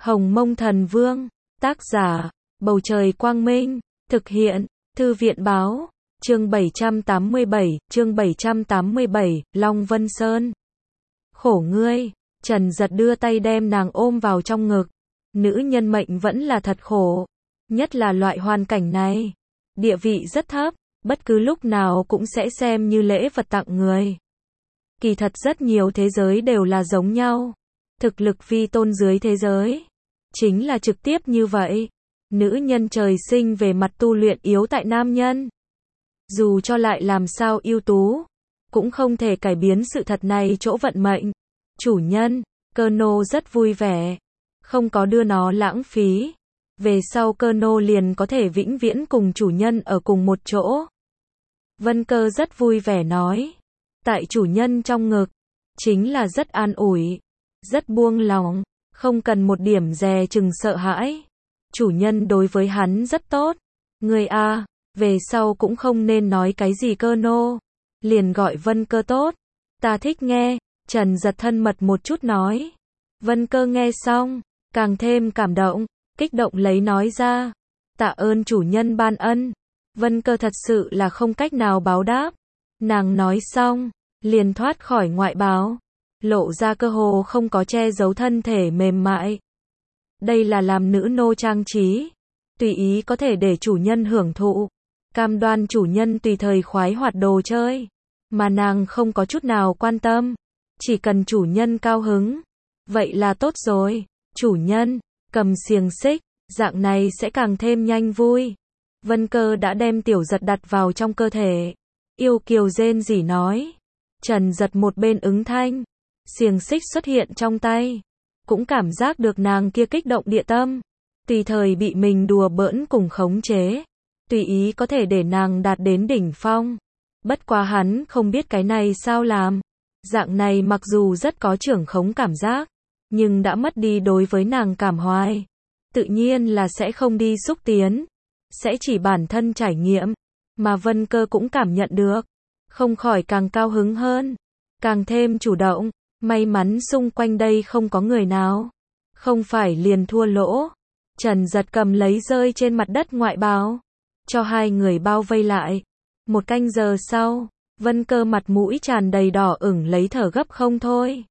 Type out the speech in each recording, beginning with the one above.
Hồng Mông Thần Vương, tác giả, Bầu Trời Quang Minh, thực hiện, Thư viện Báo, chương 787, Long Vân Sơn. Khổ ngươi, Trần Giật đưa tay đem nàng ôm vào trong ngực. Nữ nhân mệnh vẫn là thật khổ, nhất là loại hoàn cảnh này. Địa vị rất thấp, bất cứ lúc nào cũng sẽ xem như lễ vật tặng người. Kỳ thật rất nhiều thế giới đều là giống nhau. Thực lực vi tôn dưới thế giới chính là trực tiếp như vậy. Nữ nhân trời sinh về mặt tu luyện yếu tại nam nhân. Dù cho lại làm sao ưu tú, cũng không thể cải biến sự thật này chỗ vận mệnh. Chủ nhân, Colonel rất vui vẻ, không có đưa nó lãng phí. Về sau Colonel liền có thể vĩnh viễn cùng chủ nhân ở cùng một chỗ. Vân Cơ rất vui vẻ nói, tại chủ nhân trong ngực, chính là rất an ủi, rất buông lòng, không cần một điểm dè chừng sợ hãi. Chủ nhân đối với hắn rất tốt. Người a, về sau cũng không nên nói cái gì Colonel, liền gọi Vân Cơ tốt. Ta thích nghe, Trần Giật thân mật một chút nói. Vân Cơ nghe xong, càng thêm cảm động, kích động lấy nói ra, tạ ơn chủ nhân ban ân. Vân Cơ thật sự là không cách nào báo đáp. Nàng nói xong, liền thoát khỏi ngoại bào, lộ ra cơ hồ không có che giấu thân thể mềm mại. Đây là làm nữ nô trang trí, tùy ý có thể để chủ nhân hưởng thụ, cam đoan chủ nhân tùy thời khoái hoạt đồ chơi, mà nàng không có chút nào quan tâm, chỉ cần chủ nhân cao hứng, vậy là tốt rồi. Chủ nhân, cầm xiềng xích, dạng này sẽ càng thêm nhanh vui. Vân Cơ đã đem Tiểu Giật đặt vào trong cơ thể, yêu kiều rên rỉ nói. Trần Giật một bên ứng thanh, xiềng xích xuất hiện trong tay, cũng cảm giác được nàng kia kích động địa tâm, tùy thời bị mình đùa bỡn cùng khống chế, tùy ý có thể để nàng đạt đến đỉnh phong. Bất quá hắn không biết cái này sao làm, dạng này mặc dù rất có trưởng khống cảm giác, nhưng đã mất đi đối với nàng cảm hoài, tự nhiên là sẽ không đi xúc tiến, sẽ chỉ bản thân trải nghiệm, mà Vân Cơ cũng cảm nhận được, không khỏi càng cao hứng hơn, càng thêm chủ động. May mắn xung quanh đây không có người nào, không phải liền thua lỗ. Trần Giật cầm lấy rơi trên mặt đất ngoại bào, cho hai người bao vây lại. Một canh giờ sau, Vân Cơ mặt mũi tràn đầy đỏ ửng lấy thở gấp không thôi.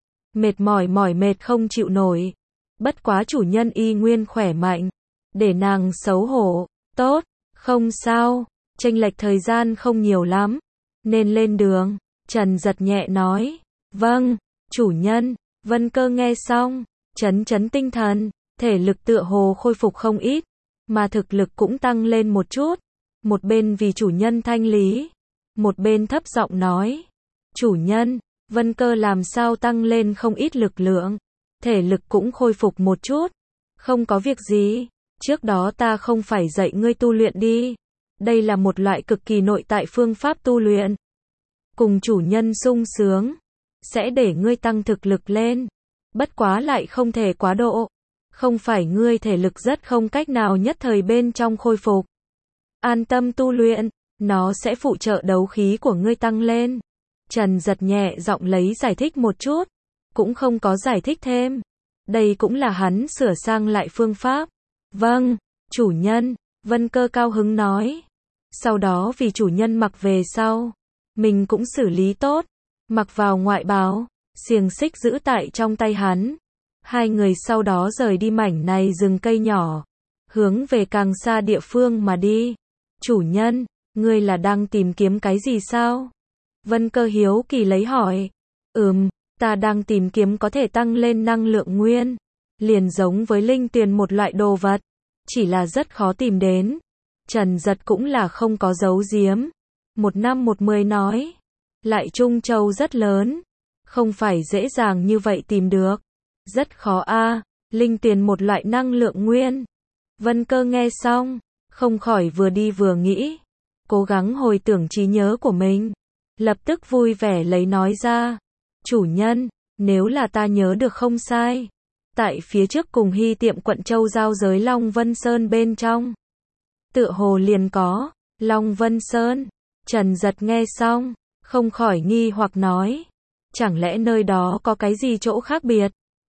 Mệt mỏi mệt không chịu nổi. Bất quá chủ nhân y nguyên khỏe mạnh, để nàng xấu hổ. Tốt, không sao, chênh lệch thời gian không nhiều lắm, nên lên đường. Trần Giật nhẹ nói. Vâng, chủ nhân. Vân Cơ nghe xong, chấn tinh thần, thể lực tựa hồ khôi phục không ít, mà thực lực cũng tăng lên một chút. Một bên vì chủ nhân thanh lý, một bên thấp giọng nói. Chủ nhân, Vân Cơ làm sao tăng lên không ít lực lượng, thể lực cũng khôi phục một chút. Không có việc gì, trước đó ta không phải dạy ngươi tu luyện đi. Đây là một loại cực kỳ nội tại phương pháp tu luyện. Cùng chủ nhân sung sướng, sẽ để ngươi tăng thực lực lên. Bất quá lại không thể quá độ. Không phải ngươi thể lực rất không cách nào nhất thời bên trong khôi phục. An tâm tu luyện, nó sẽ phụ trợ đấu khí của ngươi tăng lên. Trần Giật nhẹ giọng lấy giải thích một chút, cũng không có giải thích thêm. Đây cũng là hắn sửa sang lại phương pháp. Vâng, chủ nhân. Vân Cơ cao hứng nói. Sau đó vì chủ nhân mặc về sau, mình cũng xử lý tốt, mặc vào ngoại bào, xiềng xích giữ tại trong tay hắn. Hai người sau đó rời đi mảnh này rừng cây nhỏ, hướng về càng xa địa phương mà đi. Chủ nhân, ngươi là đang tìm kiếm cái gì sao? Vân Cơ hiếu kỳ lấy hỏi. Ta đang tìm kiếm có thể tăng lên năng lượng nguyên, liền giống với linh tuyền một loại đồ vật, chỉ là rất khó tìm đến. Trần Giật cũng là không có giấu giếm, 1/10 nói. Lại Trung Châu rất lớn, không phải dễ dàng như vậy tìm được, rất khó a. Linh tuyền một loại năng lượng nguyên. Vân Cơ nghe xong, không khỏi vừa đi vừa nghĩ, cố gắng hồi tưởng trí nhớ của mình, lập tức vui vẻ lấy nói ra. Chủ nhân, nếu là ta nhớ được không sai, tại phía trước cùng Hy tiệm quận Châu giao giới Long Vân Sơn bên trong, tựa hồ liền có Long Vân Sơn. Trần Giật nghe xong, không khỏi nghi hoặc nói, chẳng lẽ nơi đó có cái gì chỗ khác biệt?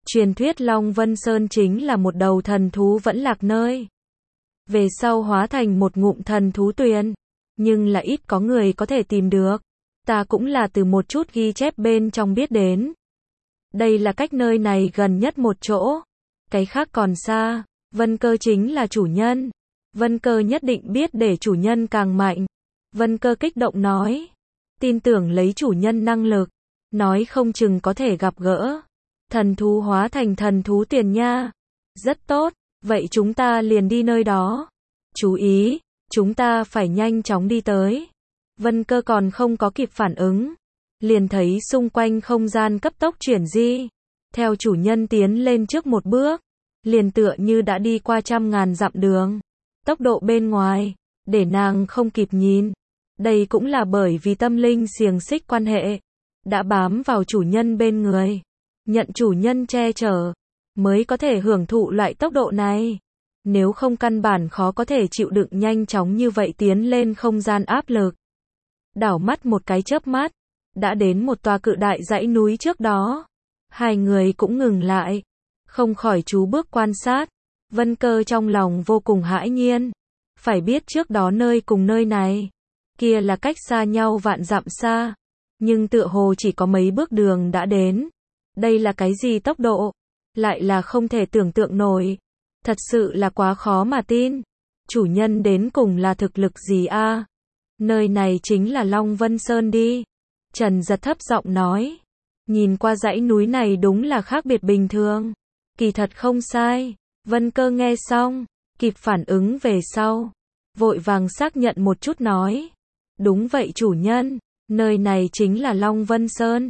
Truyền thuyết Long Vân Sơn chính là một đầu thần thú vẫn lạc nơi. Về sau hóa thành một ngụm thần thú tuyền. Nhưng là ít có người có thể tìm được. Ta cũng là từ một chút ghi chép bên trong biết đến. Đây là cách nơi này gần nhất một chỗ. Cái khác còn xa. Vân Cơ chính là chủ nhân. Vân Cơ nhất định biết để chủ nhân càng mạnh. Vân Cơ kích động nói. Tin tưởng lấy chủ nhân năng lực. Nói không chừng có thể gặp gỡ. Thần thú hóa thành thần thú tiền nha. Rất tốt. Vậy chúng ta liền đi nơi đó. Chú ý. Chúng ta phải nhanh chóng đi tới. Vân Cơ còn không có kịp phản ứng. Liền thấy xung quanh không gian cấp tốc chuyển di. Theo chủ nhân tiến lên trước một bước. Liền tựa như đã đi qua 100.000 dặm đường. Tốc độ bên ngoài. Để nàng không kịp nhìn. Đây cũng là bởi vì tâm linh xiềng xích quan hệ. Đã bám vào chủ nhân bên người. Nhận chủ nhân che chở. Mới có thể hưởng thụ loại tốc độ này. Nếu không căn bản khó có thể chịu đựng nhanh chóng như vậy tiến lên không gian áp lực. Đảo mắt một cái chớp mắt. Đã đến một tòa cự đại dãy núi trước đó. Hai người cũng ngừng lại. Không khỏi chú bước quan sát. Vân Cơ trong lòng vô cùng hãi nhiên. Phải biết trước đó nơi cùng nơi này. Kia là cách xa nhau vạn dặm xa. Nhưng tựa hồ chỉ có mấy bước đường đã đến. Đây là cái gì tốc độ? Lại là không thể tưởng tượng nổi. Thật sự là quá khó mà tin. Chủ nhân đến cùng là thực lực gì a? Nơi này chính là Long Vân Sơn đi. Trần Giật thấp giọng nói. Nhìn qua dãy núi này đúng là khác biệt bình thường. Kỳ thật không sai. Vân Cơ nghe xong. Kịp phản ứng về sau. Vội vàng xác nhận một chút nói. Đúng vậy chủ nhân. Nơi này chính là Long Vân Sơn.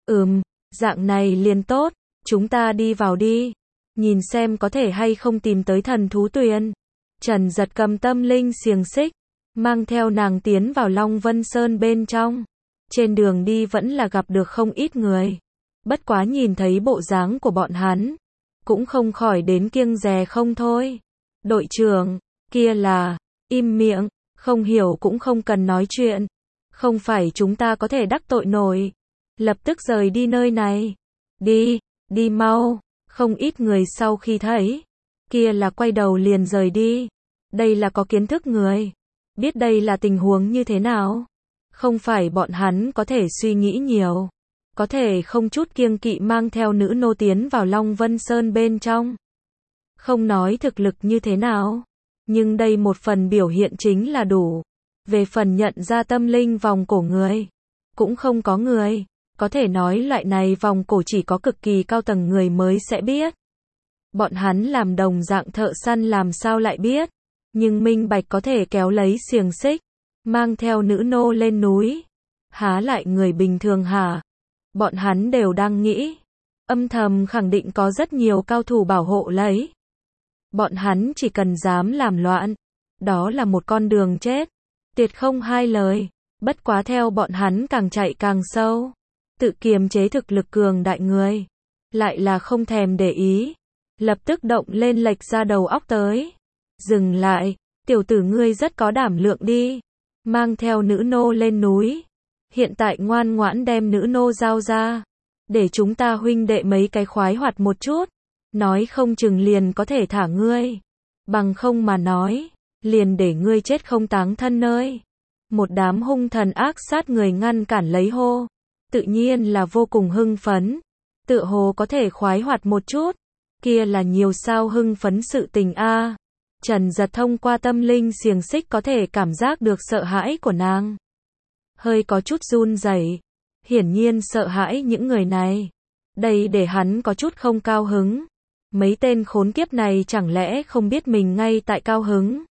Dạng này liền tốt. Chúng ta đi vào đi. Nhìn xem có thể hay không tìm tới thần thú tuyền. Trần Giật cầm tâm linh xiềng xích. Mang theo nàng tiến vào Long Vân Sơn bên trong. Trên đường đi vẫn là gặp được không ít người. Bất quá nhìn thấy bộ dáng của bọn hắn. Cũng không khỏi đến kiêng dè không thôi. Đội trưởng, kia là, im miệng, không hiểu cũng không cần nói chuyện. Không phải chúng ta có thể đắc tội nổi. Lập tức rời đi nơi này. Đi mau. Không ít người sau khi thấy. Kia là quay đầu liền rời đi. Đây là có kiến thức người. Biết đây là tình huống như thế nào. Không phải bọn hắn có thể suy nghĩ nhiều. Có thể không chút kiêng kỵ mang theo nữ nô tiến vào Long Vân Sơn bên trong. Không nói thực lực như thế nào. Nhưng đây một phần biểu hiện chính là đủ. Về phần nhận ra tâm linh vòng cổ người. Cũng không có người. Có thể nói loại này vòng cổ chỉ có cực kỳ cao tầng người mới sẽ biết. Bọn hắn làm đồng dạng thợ săn làm sao lại biết. Nhưng minh bạch có thể kéo lấy xiềng xích. Mang theo nữ nô lên núi. Há lại người bình thường hả? Bọn hắn đều đang nghĩ. Âm thầm khẳng định có rất nhiều cao thủ bảo hộ lấy. Bọn hắn chỉ cần dám làm loạn. Đó là một con đường chết. Tuyệt không hai lời. Bất quá theo bọn hắn càng chạy càng sâu. Tự kiềm chế thực lực cường đại người. Lại là không thèm để ý. Lập tức động lên lệch ra đầu óc tới. Dừng lại. Tiểu tử ngươi rất có đảm lượng đi. Mang theo nữ nô lên núi. Hiện tại ngoan ngoãn đem nữ nô giao ra. Để chúng ta huynh đệ mấy cái khoái hoạt một chút. Nói không chừng liền có thể thả ngươi. Bằng không mà nói. Liền để ngươi chết không táng thân nơi. Một đám hung thần ác sát người ngăn cản lấy hô. Tự nhiên là vô cùng hưng phấn. Tựa hồ có thể khoái hoạt một chút. Kia là nhiều sao hưng phấn sự tình a. Trần Giật thông qua tâm linh xiềng xích có thể cảm giác được sợ hãi của nàng. Hơi có chút run rẩy. Hiển nhiên sợ hãi những người này. Đây để hắn có chút không cao hứng. Mấy tên khốn kiếp này chẳng lẽ không biết mình ngay tại cao hứng.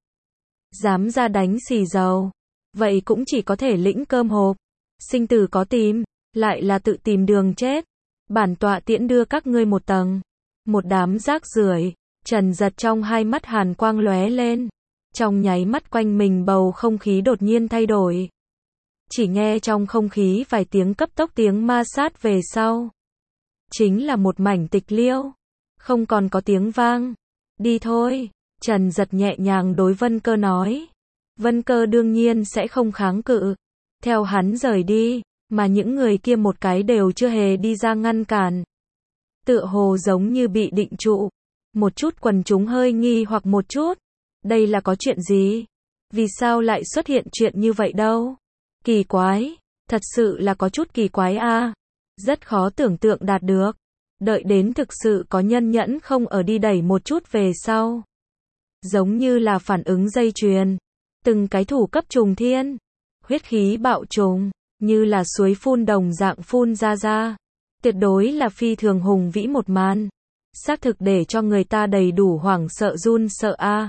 Dám ra đánh xì dầu. Vậy cũng chỉ có thể lĩnh cơm hộp. Sinh tử có tìm. Lại là tự tìm đường chết. Bản tọa tiễn đưa các ngươi một tầng. Một đám rác rưởi. Trần Giật trong hai mắt hàn quang lóe lên. Trong nháy mắt quanh mình bầu không khí đột nhiên thay đổi. Chỉ nghe trong không khí vài tiếng cấp tốc tiếng ma sát về sau. Chính là một mảnh tịch liêu. Không còn có tiếng vang. Đi thôi. Trần Giật nhẹ nhàng đối Vân Cơ nói. Vân Cơ đương nhiên sẽ không kháng cự. Theo hắn rời đi. Mà những người kia một cái đều chưa hề đi ra ngăn cản. tựa hồ giống như bị định trụ. Một chút quần chúng hơi nghi hoặc một chút. Đây là có chuyện gì? Vì sao lại xuất hiện chuyện như vậy đâu? Kỳ quái, thật sự là có chút kỳ quái a. Rất khó tưởng tượng đạt được. Đợi đến thực sự có nhân nhẫn không ở đi đẩy một chút về sau. Giống như là phản ứng dây chuyền. Từng cái thủ cấp trùng thiên. Huyết khí bạo trùng, như là suối phun đồng dạng phun ra. Tuyệt đối là phi thường hùng vĩ một màn. Xác thực để cho người ta đầy đủ hoảng sợ run sợ a.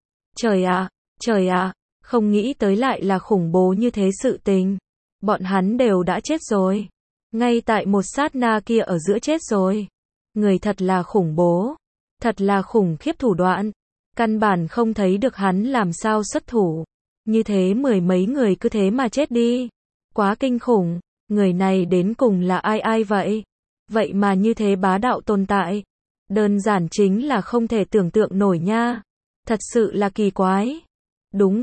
Trời ạ, không nghĩ tới lại là khủng bố như thế sự tình. Bọn hắn đều đã chết rồi. Ngay tại một sát na kia ở giữa chết rồi. Người thật là khủng bố. Thật là khủng khiếp thủ đoạn. Căn bản không thấy được hắn làm sao xuất thủ. Như thế mười mấy người cứ thế mà chết đi. Quá kinh khủng. Người này đến cùng là ai vậy? Vậy mà như thế bá đạo tồn tại. Đơn giản chính là không thể tưởng tượng nổi nha. Thật sự là kỳ quái. Đúng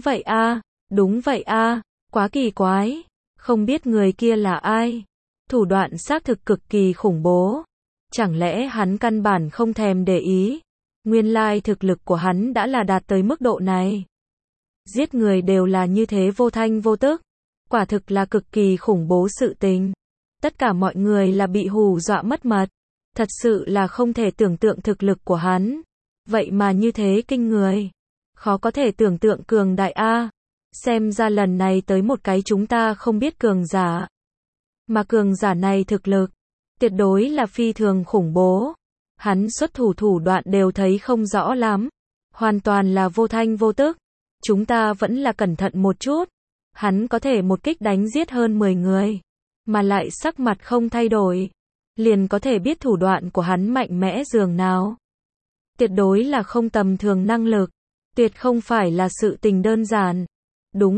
vậy a, quá kỳ quái. Không biết người kia là ai. Thủ đoạn xác thực cực kỳ khủng bố. Chẳng lẽ hắn căn bản không thèm để ý. Nguyên lai thực lực của hắn đã là đạt tới mức độ này. Giết người đều là như thế vô thanh vô tức. Quả thực là cực kỳ khủng bố sự tình. Tất cả mọi người là bị hù dọa mất mật. Thật sự là không thể tưởng tượng thực lực của hắn. Vậy mà như thế kinh người. Khó có thể tưởng tượng cường đại a. Xem ra lần này tới một cái chúng ta không biết cường giả. Mà cường giả này thực lực tuyệt đối là phi thường khủng bố. Hắn xuất thủ đoạn đều thấy không rõ lắm. Hoàn toàn là vô thanh vô tức. Chúng ta vẫn là cẩn thận một chút. Hắn có thể một kích đánh giết hơn 10 người. Mà lại sắc mặt không thay đổi. Liền có thể biết thủ đoạn của hắn mạnh mẽ dường nào. Tuyệt đối là không tầm thường năng lực. Tuyệt không phải là sự tình đơn giản. Đúng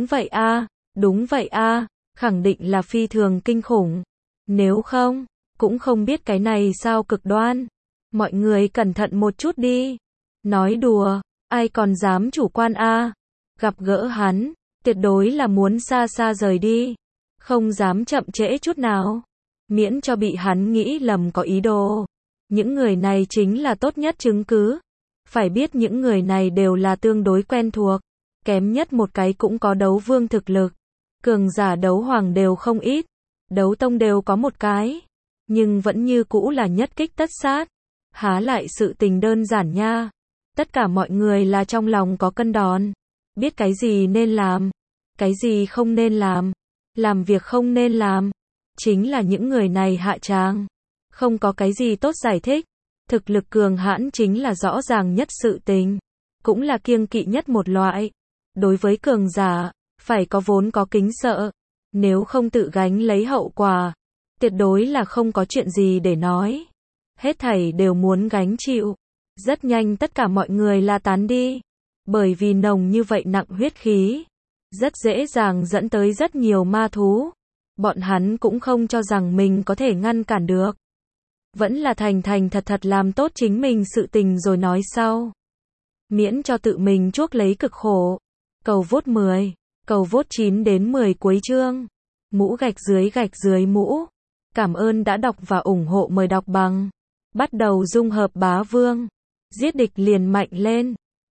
vậy a, khẳng định là phi thường kinh khủng. Nếu không, cũng không biết cái này sao cực đoan. Mọi người cẩn thận một chút đi. Nói đùa, ai còn dám chủ quan a. Gặp gỡ hắn, tuyệt đối là muốn xa xa rời đi. Không dám chậm trễ chút nào. Miễn cho bị hắn nghĩ lầm có ý đồ. Những người này chính là tốt nhất chứng cứ. Phải biết những người này đều là tương đối quen thuộc. Kém nhất một cái cũng có đấu vương thực lực. Cường giả đấu hoàng đều không ít. Đấu tông đều có một cái. Nhưng vẫn như cũ là nhất kích tất sát. Há lại sự tình đơn giản nha. Tất cả mọi người là trong lòng có cân đòn. Biết cái gì nên làm. Cái gì không nên làm. Làm việc không nên làm. Chính là những người này hạ tràng. Không có cái gì tốt giải thích. Thực lực cường hãn chính là rõ ràng nhất sự tình. Cũng là kiêng kỵ nhất một loại. Đối với cường giả, phải có vốn có kính sợ. Nếu không tự gánh lấy hậu quả, tuyệt đối là không có chuyện gì để nói. Hết thảy đều muốn gánh chịu. Rất nhanh tất cả mọi người la tán đi. Bởi vì nồng như vậy nặng huyết khí. Rất dễ dàng dẫn tới rất nhiều ma thú. Bọn hắn cũng không cho rằng mình có thể ngăn cản được. Vẫn là thành thật làm tốt chính mình sự tình rồi nói sau. Miễn cho tự mình chuốc lấy cực khổ. Cầu vote 10, cầu vote 9 đến 10 cuối chương. Mũ gạch dưới mũ. Cảm ơn đã đọc và ủng hộ, mời đọc bằng. Bắt đầu dung hợp bá vương. Giết địch liền mạnh lên.